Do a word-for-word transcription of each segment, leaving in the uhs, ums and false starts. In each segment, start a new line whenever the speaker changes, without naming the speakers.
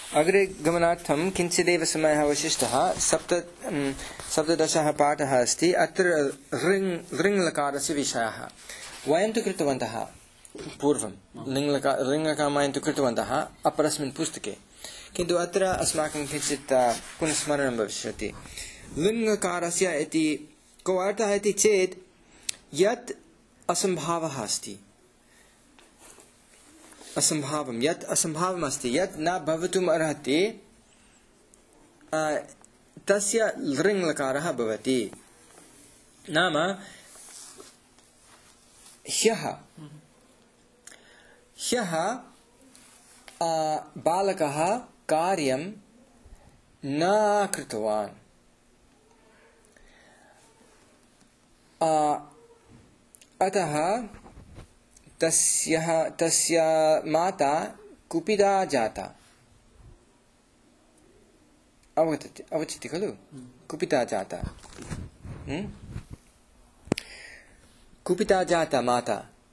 अग्रे गमनार्थं किञ्चिदेव समयः अवशिष्टः। सप्त सप्तदशः पाठः अस्ति। अत्र ऋङ् ऋङ्लकारस्य विषयः वयं तु कृतवन्तः पूर्वं। लिङ्लकार ऋङ्लकारं वयं तु कृतवन्तः अपरस्मिन् पुस्तके, किन्तु अत्र अस्माकं किञ्चित् पुनः स्मरणं भविष्यति। लिङ्लकारस्य इति को अर्थः इति चेत् यत् असम्भावः अस्ति, असम्भावं यत् असम्भावम् अस्ति, यत् न भवितुम् अर्हति, तस्य ऋङ्लकारः भवति। नाम ह्यः ह्यः बालकः कार्यं न कृतवान्, अतः तस्य तस्य माता कुपिता जाता। अवगच्छति अवगच्छति खलु? कुपिता जाता, कुपिता जाता माता।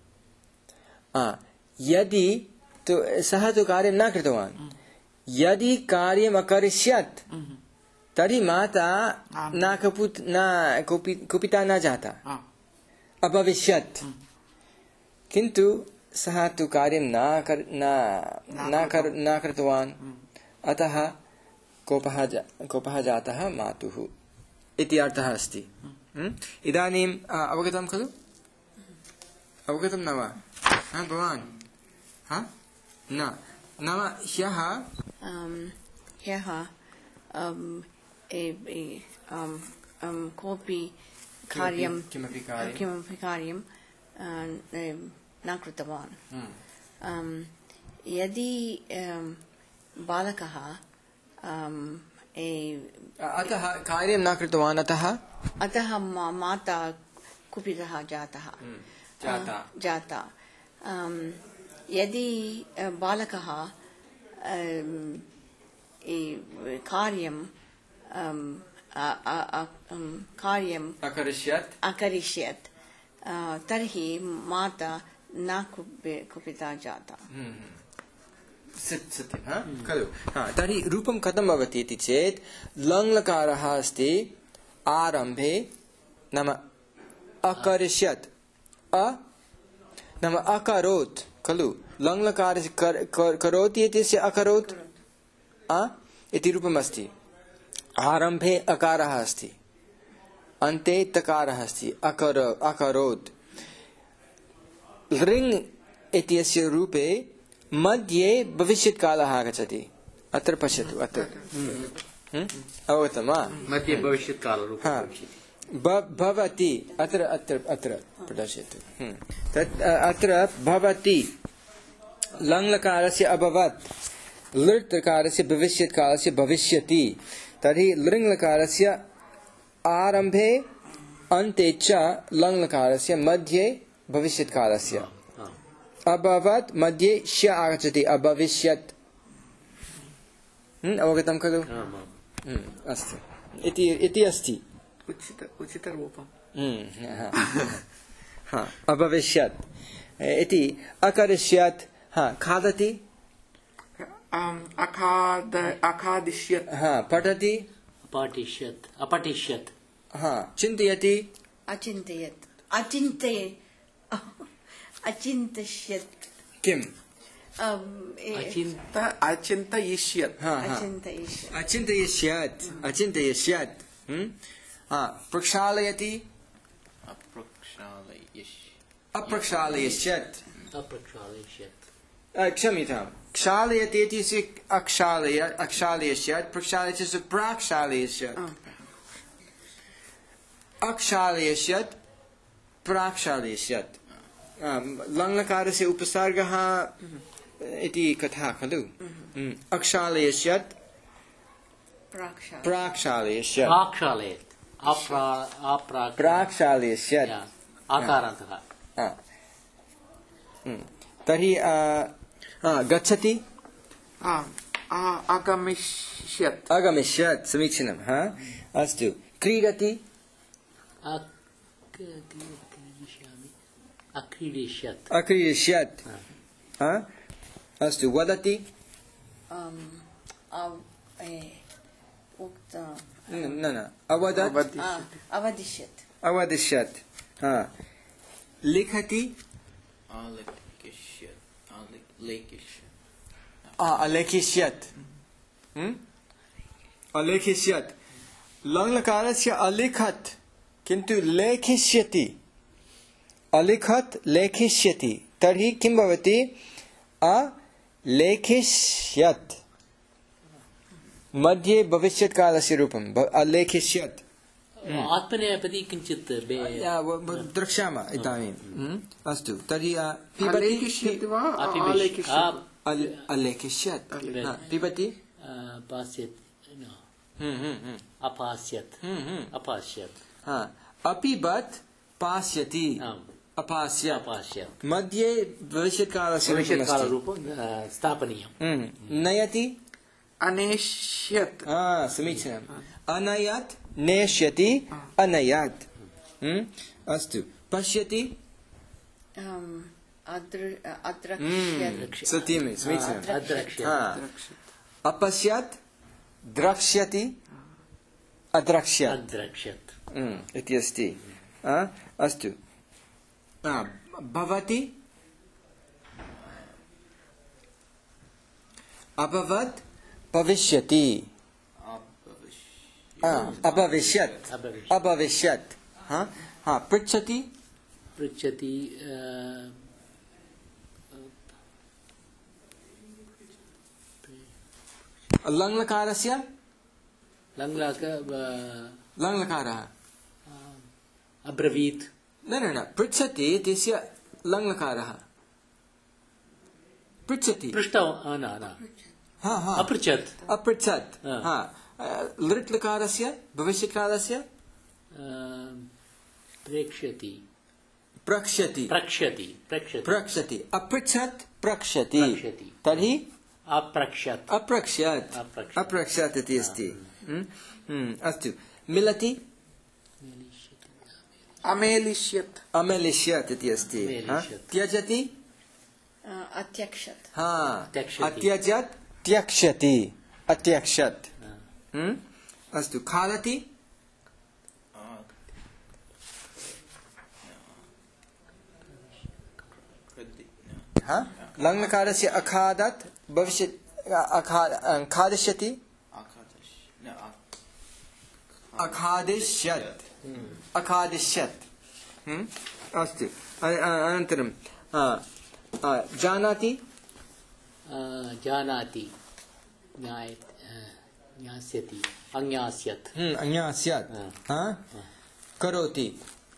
यदि तो सः तु कार्यं न कृतवान्, यदि कार्यम् अकरिष्यत् तर्हि माता न कुपित न कुपिता न जाता, अभविष्यत्। किन्तु सः तु कार्यं न कर न न कर न कृतवान्, अतः कोपः कोपः जातः मातुः इति अर्थः अस्ति। इदानीं अवगतं खलु? अवगतं न वा? हा भवान्? हा न नाम ह्यः
ह्यः कोऽपि कार्यं
किमपि कार्यं
किमपि कार्यं न कृतवान्। यदि बालकः
अतः कार्यं न कृतवान्, अतः
अतः माता कुपितः जातः
जाता
जाता यदि बालकः कार्यं कार्यम्
अकरिष्यत्
अकरिष्यत् तर्हि माता न कुपिता जाता।
सत्यं खलु? तर्हि रूपं कथं भवति इति चेत् लङ्लकारः अस्ति आरम्भे, नाम अकरिष्यत्, अ नाम अकरोत् खलु? लङ्लकारस्य करोति इत्यस्य अकरोत् अ इति रूपम् अस्ति। आरम्भे अकारः अस्ति, अन्ते तकारः अस्ति, अकर अकरोत्। ऋङ् इत्यस्य रूपे मध्ये भविष्यत्कालः आगच्छति। अत्र पश्यतु, अत्र अवगतं वा?
मध्ये भविष्यत्कालः
भवति, अत्र अत्र अत्र प्रदर्शयतु। तत् अत्र भवति लङ्लकारस्य अभवत्, लृट्लकारस्य भविष्यत्कालस्य भविष्यति। तर्हि लृङ्लकारस्य आरम्भे अन्ते च लङ्लकारस्य मध्ये भविष्यत्कालस्य अभवत्, मध्ये श आगच्छति, अभविष्यत्। अवगतं खलु? अस्तु, इति इति अस्ति
उचित उचितरूपम्।
अभविष्यत् इति। अकरिष्यत् खादति,
अखादिष्यत्,
पठति,
अपठिष्यत् अपठिष्यत्,
चिन्तयति,
अचिन्तयत् अचिन्तये अचिन्तयत्,
किम्
अचिन्त अचिन्तयिष्यत्
अचिन्तयिष्यत् अचिन्तयिष्यत् प्रक्षालयति, अप्रक्षालयिष्यत्
अप्रक्षालयिष्यत्,
क्षम्यतां, क्षालयति इति अक्षालय अक्षालयिष्यत्, प्रक्षालयति प्राक्षालयिष्यत्, अक्षालयिष्यत् प्राक्षालयिष्यत्। लङ्लकारस्य उपसर्गः इति कथा खलु? अक्षालयिष्यत् प्राक्षालयिष्यत्, प्राक्षालयिष्यत्
आकारान्तः।
तर्हि गच्छति,
अगमिष्यत्
अगमिष्यत्, समीचीनं। अस्तु, क्रीडति,
अक्रीडिष्यत्
अक्रीडिष्यत्। अस्तु, वदति,
av उक्त
न न अवदत्
अवदिष्यत्
अवदिष्यत् हाँ लिखति अलेखिष्यत् अलेखिष्यत् लङ्लकारस्य अलिखत् किन्तु लेखिष्यति अलिखत् लेखिष्यति तर्हि किं भवति अलेखिष्यत् मध्ये भविष्यत्कालस्य रूपम् अलेखिष्यत्
आत्मनेपदी किञ्चित्
द्रक्ष्यामः इदानीम् अस्तु तर्हि
अलेखिष्यति वा
अलेखिष्यत् पिबति
पास्यत् अपास्यत् अपास्यत्
अपिबत् पास्यति अपास्य
अपास्यत्
मध्ये भविष्यत्कालस्य
भविष्यत्कालरूपं स्थापनीयं
नयति
अनेष्यत्
समीचीनम् अनयत् नेष्यति अनयत् अस्तु पश्यति सत्यं समीचीनम् अपश्यत् द्रक्ष्यति अद्रक्ष्यत्
अद्रक्ष्यत्
इति अस्ति अस्तु भवति अभवत् भविष्यति अभविष्यत् अभविष्यत् हाँ हाँ पृच्छति
पृच्छति
लङ्लकारस्य
लङ्लक
लङ्लकारः
अब्रवीत्
न न न पृच्छति तस्य लङ्लकारः पृच्छति
पृष्टौ न न
हाँ हाँ
अपृच्छत्
अपृच्छत् हाँ लृट् लकारस्य भविष्यत्कालस्य
प्रेक्ष्यति
प्रक्ष्यति
प्रक्ष्यति प्रक्ष्यति
प्रक्ष्यति अपृच्छत् प्रक्ष्यति तर्हि
अप्रक्ष्यत्
अप्रक्ष्यत् अप्रक्ष्यत् इति अस्ति अस्तु मिलति
अमेलिष्यत्
अमेलिष्यत् इति अस्ति त्यजति
अत्यक्षत्
हाँ अत्यजत् त्यक्ष्यति अत्यक्षत् अस्तु खादति लङ्लकारस्य अखादत् भविष्यत् खादिष्यति अखादिष्यत् अखादिष्यत् अस्तु अनन्तरं जानाति
जानाति ज्ञास्यति अज्ञास्यत्
अज्ञास्यत् करोति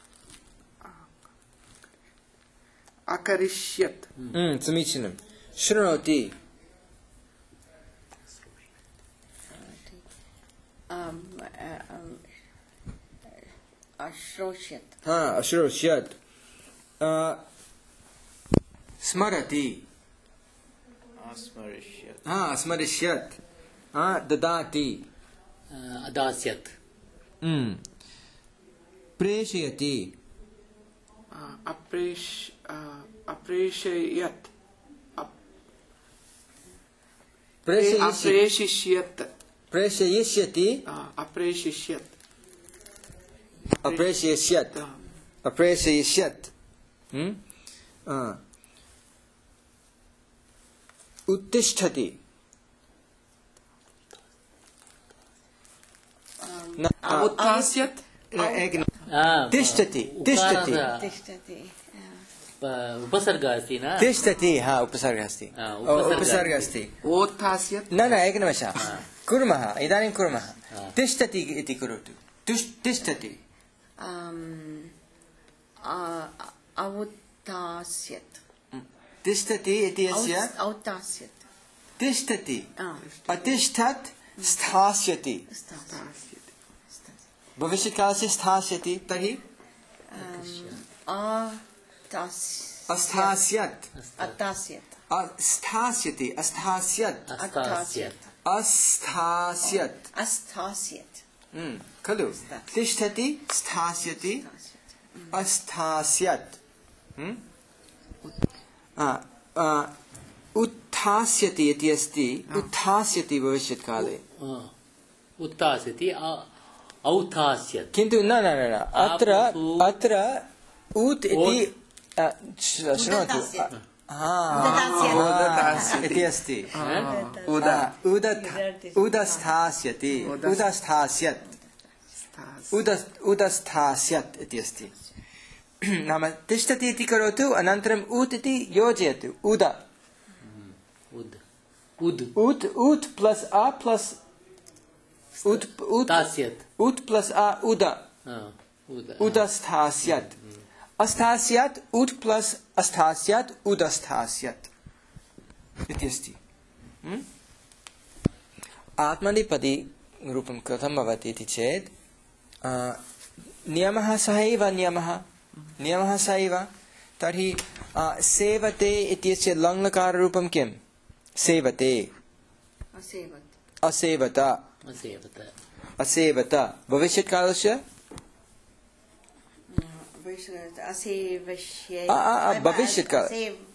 अकरिष्यत्
समीचीनं शृणोति
अश्रोष्यत्
अश्रोष्यत् स्मरति स्मरिष्यत् ददाति
अदास्यत्
प्रेषयति
अप्रेष अप्रेषयत् अप्रेषयिष्यत्
प्रेषयिष्यति
अप्रेषयिष्यत्
अप्रेषयिष्यत् अप्रेषयिष्यत् उत्तिष्ठति
उत्थास्यत्
तिष्ठति तिष्ठति
उपसर्गः अस्ति न
तिष्ठति हा उपसर्गः अस्ति उपसर्गः अस्ति
ओत्थास्यत्
न न एकनिमेषः कुर्मः इदानीं कुर्मः तिष्ठति इति करोतु तिष्ठति
औत्थास्यत्
तिष्ठति इति अस्य
औत्थास्यत्
तिष्ठति अतिष्ठत् स्थास्यति भविष्यत्कालस्य स्थास्यति तर्हि अस्थास्यत्
अस्थास्यत्
अस्थास्यति अस्थास्यत्
अस्थास्यत्
अस्थास्यत्
अस्थास्यत्
खलु तिष्ठति स्थास्यति अस्थास्यत् उत्थ उत्थास्यति इति अस्ति उत्थास्यति भविष्यत्काले
उत्थास्यति औत्थास्यत्
किन्तु न न न अत्र अत्र उत् इति शृणोतु इति अस्ति उदस्थास्यति उदस्थास्यत् उदस्थास्यत् इति अस्ति नाम तिष्ठति इति करोतु अनन्तरम् उत् इति योजयतु उद
उद
उत् उत् प्लस् अ प्लस् उत् उत् उत् प्लस् अ उद उदस्थास्यत् अस्थास्यत् उत् प्लस् अस्थास्यत् उदस्थास्यत् इति अस्ति आत्मनेपदी रूपं कथं भवति इति चेत् नियमः सः एव नियमः नियमः स एव तर्हि सेवते इत्यस्य लङ्लकाररूपं किं सेवते असेवत असेवत भविष्यत्कालस्य भविष्यत्काल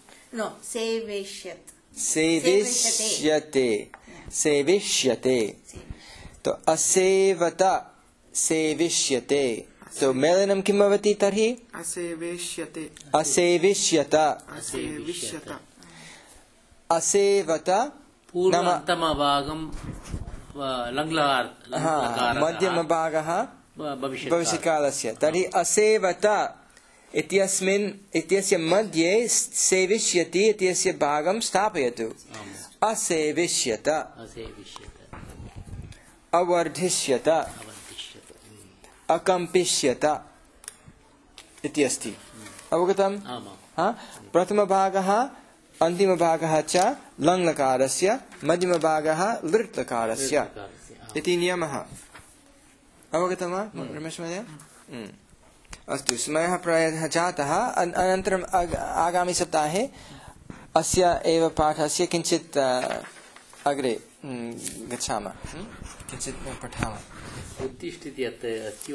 सेविष्यते सेविष्यते तो असेवत सेविष्यते तो मेलनं किं भवति तर्हि
असेविष्यते
असेविष्यत
असेविष्यत
असेवत
पूर्वन्तमभागं लङ्लकार
मध्यमभागः भविष्यत्कालस्य तर्हि असेवत इत्यस्मिन् इत्यस्य मध्ये सेविष्यति इत्यस्य भागं स्थापयतु असेविष्यत अवर्धिष्यत अकम्पिष्यत इति अस्ति अवगतम् प्रथमभागः अन्तिमभागः च लङ्लकारस्य मध्यमभागः लृट्लकारस्य इति नियमः अवगतं वा रमेश महोदय अस्तु समयः प्रायः जातः अनन्तरम् आगामि सप्ताहे अस्य एव पाठस्य किञ्चित् अग्रे गच्छामः किञ्चित् पठामः
उत्तिष्ठति